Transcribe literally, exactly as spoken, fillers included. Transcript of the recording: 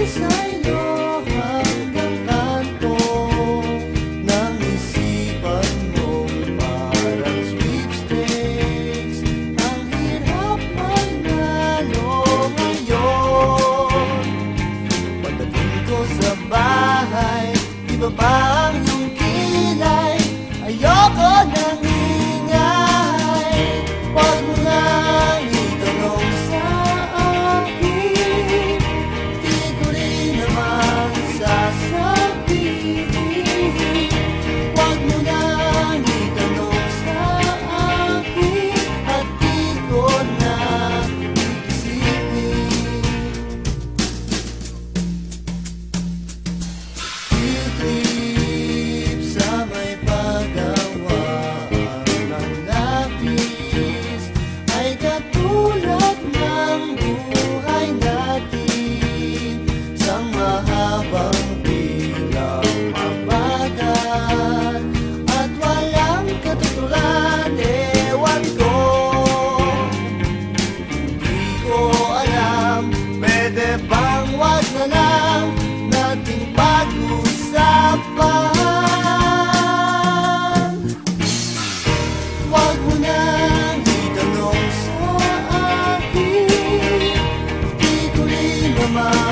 sa'yo hanggang kanto ng isipan mo, parang sweepstakes. Ang hirap manalo ngayon. Pagdating ko sa bahay, iba pa ang iyong kilay. Ayoko nang ingay. Huwag mo nang itanong sa akin, di ko rin naman sasabihin. Huwag mo nang itanong sa akin, at di ko na iisipin. Clip sa may paggawa ng lapis ay katulad ng buhay natin, sang mahabang bilang mabagal at walang katuturan. Ewan ko, di ko alam, pwede bang wag na lang nating pag-usapan? Huwag mo nang itanong sa akin, di ko rin naman